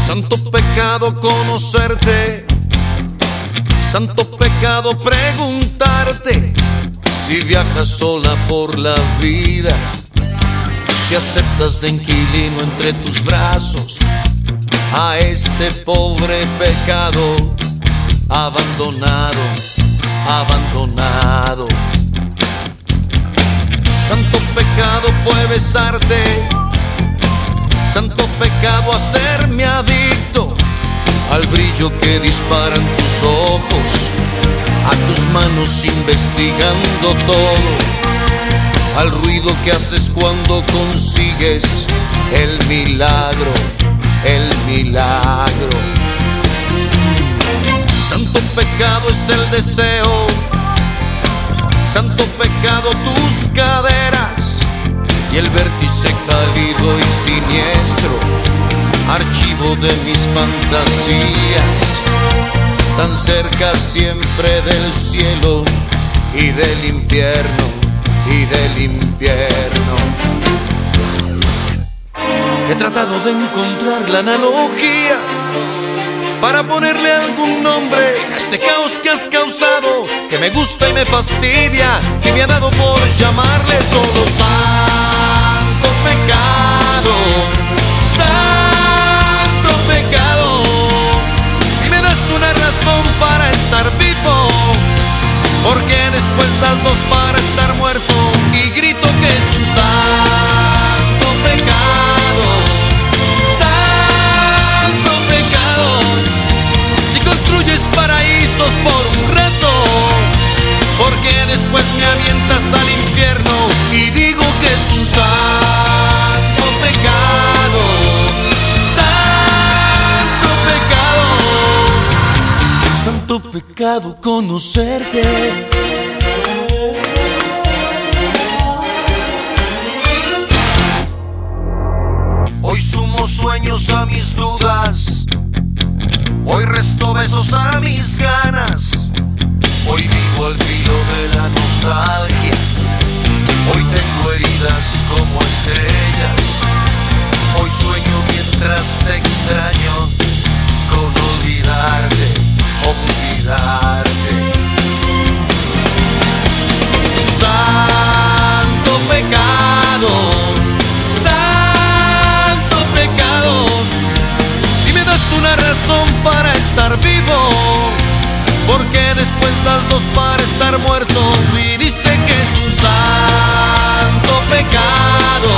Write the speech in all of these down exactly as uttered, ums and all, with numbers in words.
Santo pecado conocerte, santo pecado preguntarte si viajas sola por la vida, si aceptas de inquilino entre tus brazos a este pobre pecado abandonado, abandonado. Santo pecado puede besarte, santo pecado hacerme adicto al brillo que disparan tus ojos, a tus manos investigando todo, al ruido que haces cuando consigues el milagro, el milagro. Santo pecado es el deseo, santo pecado tus caderas y el vértice cálido y siniestro, archivo de mis fantasías, tan cerca siempre del cielo y del infierno, y del infierno. He tratado de encontrar la analogía para ponerle algún nombre a este caos que has causado, que me gusta y me fastidia, y me ha dado por llamarle solo santo pecado, santo pecado. Y me das una razón para estar vivo, porque después das dos para estar muerto, y grito que es un santo pecado, santo pecado. Si construyes paraísos por un rato, porque después me avientas al infierno, y digo que es un santo pecado, santo pecado, santo pecado conocerte. Hoy sumo sueños a mis dudas, hoy resto besos a mis ganas, hoy vivo al filo de la nostalgia, hoy tengo heridas como estrellas, hoy sueño mientras te extraño con olvidarte, olvidarte. Santo pecado, santo pecado, si me das una razón para estar vivo, porque después das dos para estar muerto, y dice que es un santo pecado,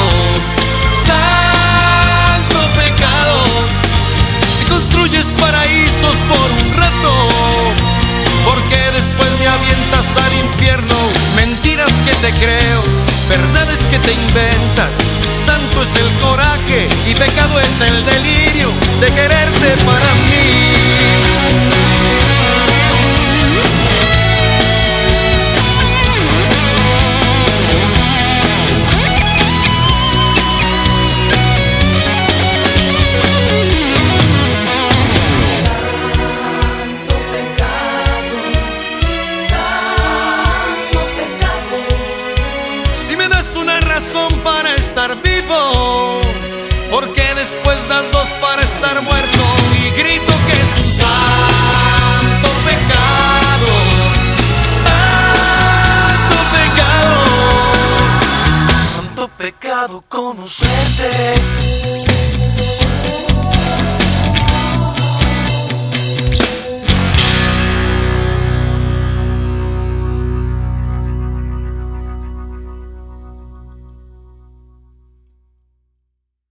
santo pecado. Si construyes paraísos por un rato, porque después me avientas al infierno, mentiras que te creo, verdades que te inventas. Santo es el coraje y pecado es el delirio de quererte para mí. Para estar vivo, porque después das dos para estar muerto, y grito que es un santo pecado, santo pecado, santo pecado conocerte.